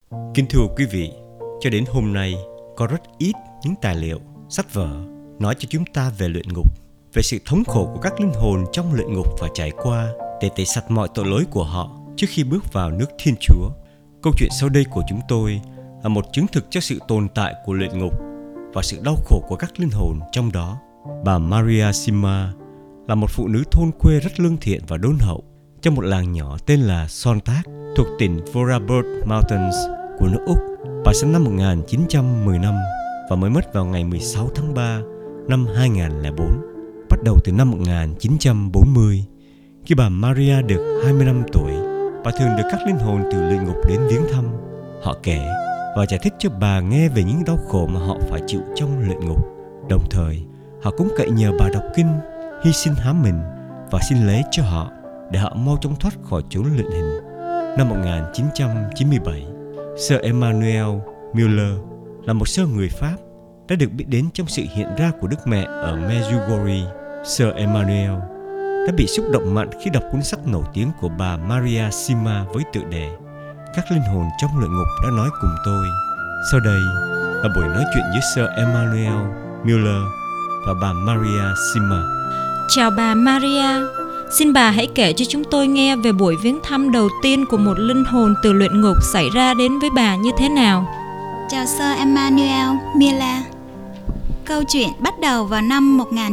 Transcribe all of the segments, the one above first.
Kính thưa quý vị, cho đến hôm nay có rất ít những tài liệu, sách vở nói cho chúng ta về luyện ngục, về sự thống khổ của các linh hồn trong luyện ngục và trải qua để tẩy sạch mọi tội lỗi của họ trước khi bước vào nước Thiên Chúa. Câu chuyện sau đây của chúng tôi là một chứng thực cho sự tồn tại của luyện ngục và sự đau khổ của các linh hồn trong đó. Bà Maria Sima là một phụ nữ thôn quê rất lương thiện và đôn hậu trong một làng nhỏ tên là Sontag thuộc tỉnh Vorarlberg Mountains của nước Úc. Bà sinh năm 1915 và mới mất vào ngày 16 tháng 3 năm 2004. Bắt đầu từ năm 1940, khi bà Maria được 20 năm tuổi, bà thường được các linh hồn từ luyện ngục đến viếng thăm. Họ kể và giải thích cho bà nghe về những đau khổ mà họ phải chịu trong luyện ngục. Đồng thời, họ cũng cậy nhờ bà đọc kinh, hy sinh hám mình và xin lễ cho họ để họ mau chóng thoát khỏi chốn luyện hình. Năm 1997, Sir Emmanuel Müller là một sơ người Pháp đã được biết đến trong sự hiện ra của Đức Mẹ ở Medjugorje. Sir Emmanuel đã bị xúc động mạnh khi đọc cuốn sách nổi tiếng của bà Maria Sima với tựa đề Các linh hồn trong luyện ngục đã nói cùng tôi. Sau đây là buổi nói chuyện với Sir Emmanuel Müller và bà Maria Sima. Chào bà Maria, xin bà hãy kể cho chúng tôi nghe về buổi viếng thăm đầu tiên của một linh hồn từ luyện ngục xảy ra đến với bà như thế nào. Chào Sir Emmanuel Müller. Câu chuyện bắt đầu vào năm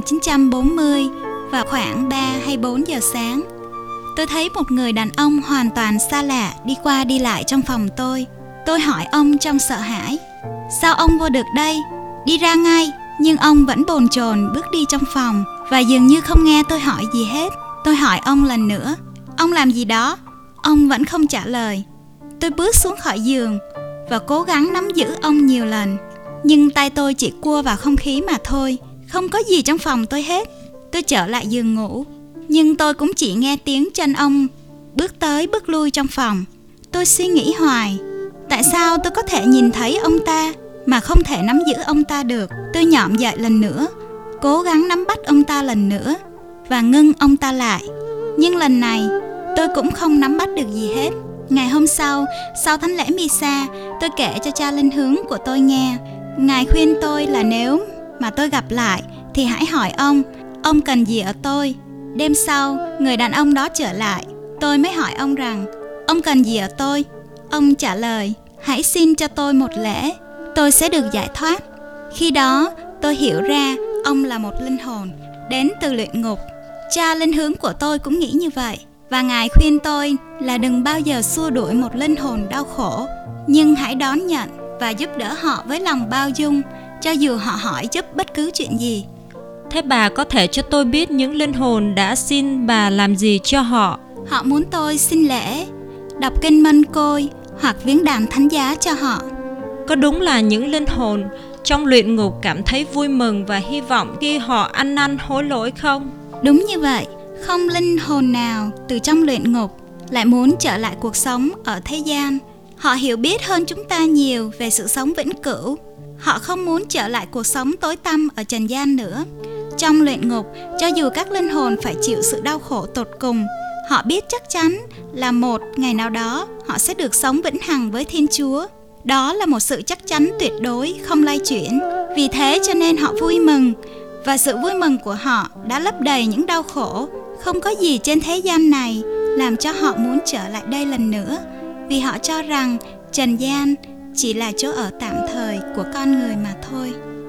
1940 vào khoảng 3 hay 4 giờ sáng. Tôi thấy một người đàn ông hoàn toàn xa lạ đi qua đi lại trong phòng tôi. Tôi hỏi ông trong sợ hãi: sao ông vô được đây? Đi ra ngay. Nhưng ông vẫn bồn chồn bước đi trong phòng và dường như không nghe tôi hỏi gì hết. Tôi hỏi ông lần nữa: ông làm gì đó? Ông vẫn không trả lời. Tôi bước xuống khỏi giường và cố gắng nắm giữ ông nhiều lần, nhưng tay tôi chỉ cua vào không khí mà thôi. Không có gì trong phòng tôi hết. Tôi trở lại giường ngủ, nhưng tôi cũng chỉ nghe tiếng chân ông bước tới bước lui trong phòng. Tôi suy nghĩ hoài, tại sao tôi có thể nhìn thấy ông ta mà không thể nắm giữ ông ta được? Tôi nhõm dậy lần nữa, cố gắng nắm bắt ông ta lần nữa và ngưng ông ta lại. Nhưng lần này tôi cũng không nắm bắt được gì hết. Ngày hôm sau thánh lễ Misa, tôi kể cho cha linh hướng của tôi nghe. Ngài khuyên tôi là nếu mà tôi gặp lại thì hãy hỏi ông cần gì ở tôi. Đêm sau, người đàn ông đó trở lại. Tôi mới hỏi ông rằng: ông cần gì ở tôi? Ông trả lời: hãy xin cho tôi một lễ, tôi sẽ được giải thoát. Khi đó tôi hiểu ra ông là một linh hồn đến từ luyện ngục. Cha linh hướng của tôi cũng nghĩ như vậy, và Ngài khuyên tôi là đừng bao giờ xua đuổi một linh hồn đau khổ, nhưng hãy đón nhận và giúp đỡ họ với lòng bao dung, cho dù họ hỏi giúp bất cứ chuyện gì. Thế bà có thể cho tôi biết những linh hồn đã xin bà làm gì cho họ? Họ muốn tôi xin lễ, đọc kinh Mân Côi hoặc viếng đàn thánh giá cho họ. Có đúng là những linh hồn trong luyện ngục cảm thấy vui mừng và hy vọng khi họ ăn năn hối lỗi không? Đúng như vậy, không linh hồn nào từ trong luyện ngục lại muốn trở lại cuộc sống ở thế gian. Họ hiểu biết hơn chúng ta nhiều về sự sống vĩnh cửu. Họ không muốn trở lại cuộc sống tối tăm ở trần gian nữa. Trong luyện ngục, cho dù các linh hồn phải chịu sự đau khổ tột cùng, họ biết chắc chắn là một ngày nào đó họ sẽ được sống vĩnh hằng với Thiên Chúa. Đó là một sự chắc chắn tuyệt đối, không lay chuyển. Vì thế cho nên họ vui mừng, và sự vui mừng của họ đã lấp đầy những đau khổ. Không có gì trên thế gian này làm cho họ muốn trở lại đây lần nữa, vì họ cho rằng trần gian chỉ là chỗ ở tạm thời của con người mà thôi.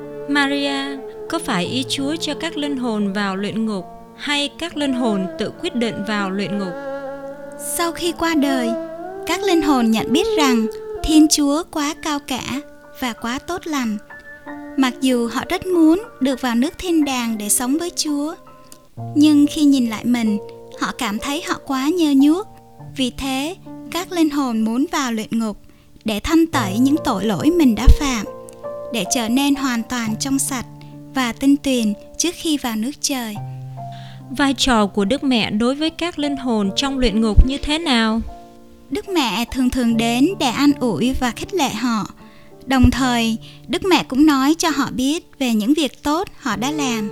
Maria, có phải ý Chúa cho các linh hồn vào luyện ngục, hay các linh hồn tự quyết định vào luyện ngục? Sau khi qua đời, các linh hồn nhận biết rằng Thiên Chúa quá cao cả và quá tốt lành. Mặc dù họ rất muốn được vào nước thiên đàng để sống với Chúa, nhưng khi nhìn lại mình, họ cảm thấy họ quá nhơ nhuốc. Vì thế, các linh hồn muốn vào luyện ngục để thanh tẩy những tội lỗi mình đã phạm, để trở nên hoàn toàn trong sạch và tinh tuyền trước khi vào nước trời. Vai trò của Đức Mẹ đối với các linh hồn trong luyện ngục như thế nào? Đức Mẹ thường đến để an ủi và khích lệ họ. Đồng thời, Đức Mẹ cũng nói cho họ biết về những việc tốt họ đã làm.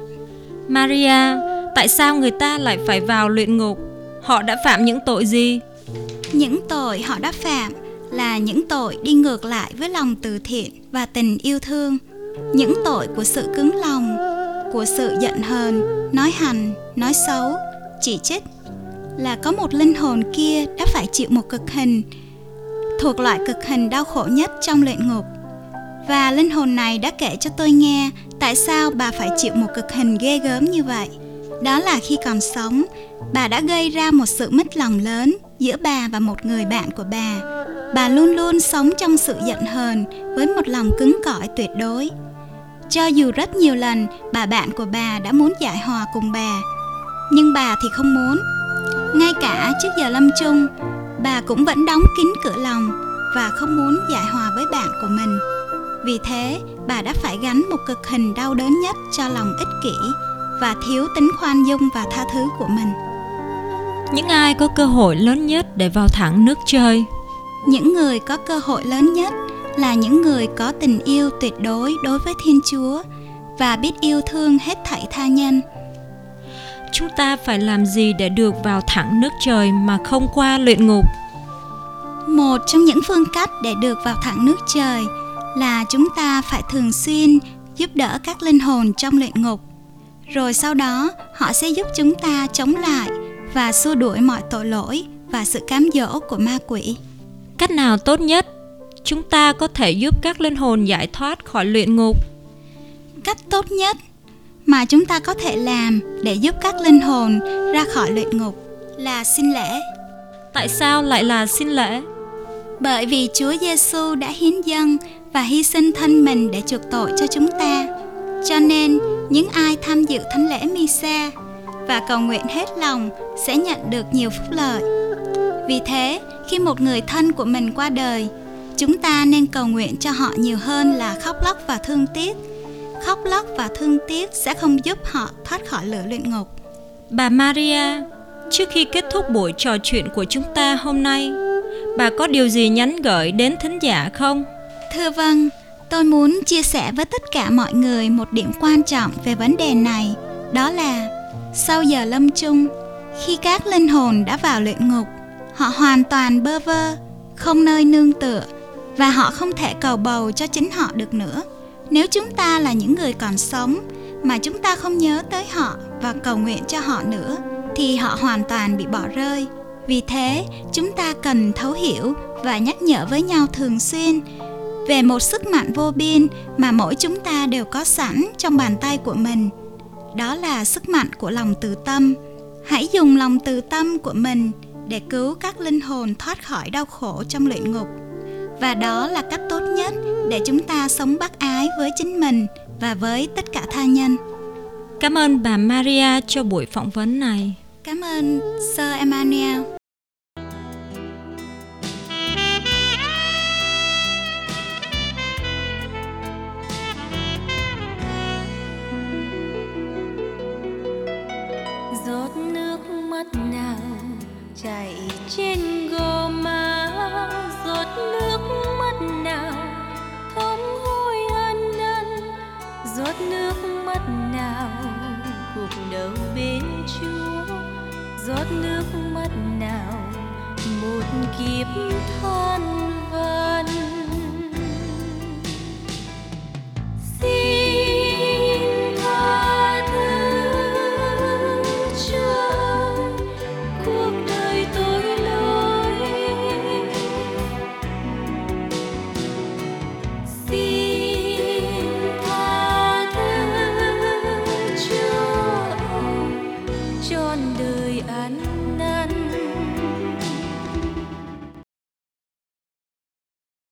Maria, tại sao người ta lại phải vào luyện ngục? Họ đã phạm những tội gì? Những tội họ đã phạm là những tội đi ngược lại với lòng từ thiện và tình yêu thương, những tội của sự cứng lòng, của sự giận hờn, nói hành, nói xấu, chỉ trích. Là có một linh hồn kia đã phải chịu một cực hình, thuộc loại cực hình đau khổ nhất trong luyện ngục. Và linh hồn này đã kể cho tôi nghe tại sao bà phải chịu một cực hình ghê gớm như vậy. Đó là khi còn sống, bà đã gây ra một sự mất lòng lớn giữa bà và một người bạn của bà. Bà luôn luôn sống trong sự giận hờn với một lòng cứng cỏi tuyệt đối. Cho dù rất nhiều lần bà bạn của bà đã muốn giải hòa cùng bà, nhưng bà thì không muốn. Ngay cả trước giờ lâm chung, bà cũng vẫn đóng kín cửa lòng và không muốn giải hòa với bạn của mình. Vì thế, bà đã phải gánh một cực hình đau đớn nhất cho lòng ích kỷ và thiếu tính khoan dung và tha thứ của mình. Những ai có cơ hội lớn nhất để vào thẳng nước trời? Những người có cơ hội lớn nhất là những người có tình yêu tuyệt đối đối với Thiên Chúa và biết yêu thương hết thảy tha nhân. Chúng ta phải làm gì để được vào thẳng nước trời mà không qua luyện ngục? Một trong những phương cách để được vào thẳng nước trời là chúng ta phải thường xuyên giúp đỡ các linh hồn trong luyện ngục. Rồi sau đó họ sẽ giúp chúng ta chống lại và xua đuổi mọi tội lỗi và sự cám dỗ của ma quỷ. Cách nào tốt nhất chúng ta có thể giúp các linh hồn giải thoát khỏi luyện ngục? Cách tốt nhất mà chúng ta có thể làm để giúp các linh hồn ra khỏi luyện ngục là xin lễ. Tại sao lại là xin lễ? Bởi vì Chúa Giêsu đã hiến dâng và hy sinh thân mình để chuộc tội cho chúng ta. Cho nên, những ai tham dự thánh lễ Misa và cầu nguyện hết lòng sẽ nhận được nhiều phúc lợi. Vì thế, khi một người thân của mình qua đời, chúng ta nên cầu nguyện cho họ nhiều hơn là khóc lóc và thương tiếc. Khóc lóc và thương tiếc sẽ không giúp họ thoát khỏi lửa luyện ngục. Bà Maria, trước khi kết thúc buổi trò chuyện của chúng ta hôm nay, bà có điều gì nhắn gửi đến thính giả không? Thưa vâng, tôi muốn chia sẻ với tất cả mọi người một điểm quan trọng về vấn đề này. Đó là sau giờ lâm chung, khi các linh hồn đã vào luyện ngục, họ hoàn toàn bơ vơ, không nơi nương tựa và họ không thể cầu bầu cho chính họ được nữa. Nếu chúng ta là những người còn sống mà chúng ta không nhớ tới họ và cầu nguyện cho họ nữa, thì họ hoàn toàn bị bỏ rơi. Vì thế, chúng ta cần thấu hiểu và nhắc nhở với nhau thường xuyên về một sức mạnh vô biên mà mỗi chúng ta đều có sẵn trong bàn tay của mình. Đó là sức mạnh của lòng từ tâm. Hãy dùng lòng từ tâm của mình để cứu các linh hồn thoát khỏi đau khổ trong luyện ngục. Và đó là cách tốt nhất để chúng ta sống bác ái với chính mình và với tất cả tha nhân. Cảm ơn bà Maria cho buổi phỏng vấn này. Cảm ơn Sir Emmanuel.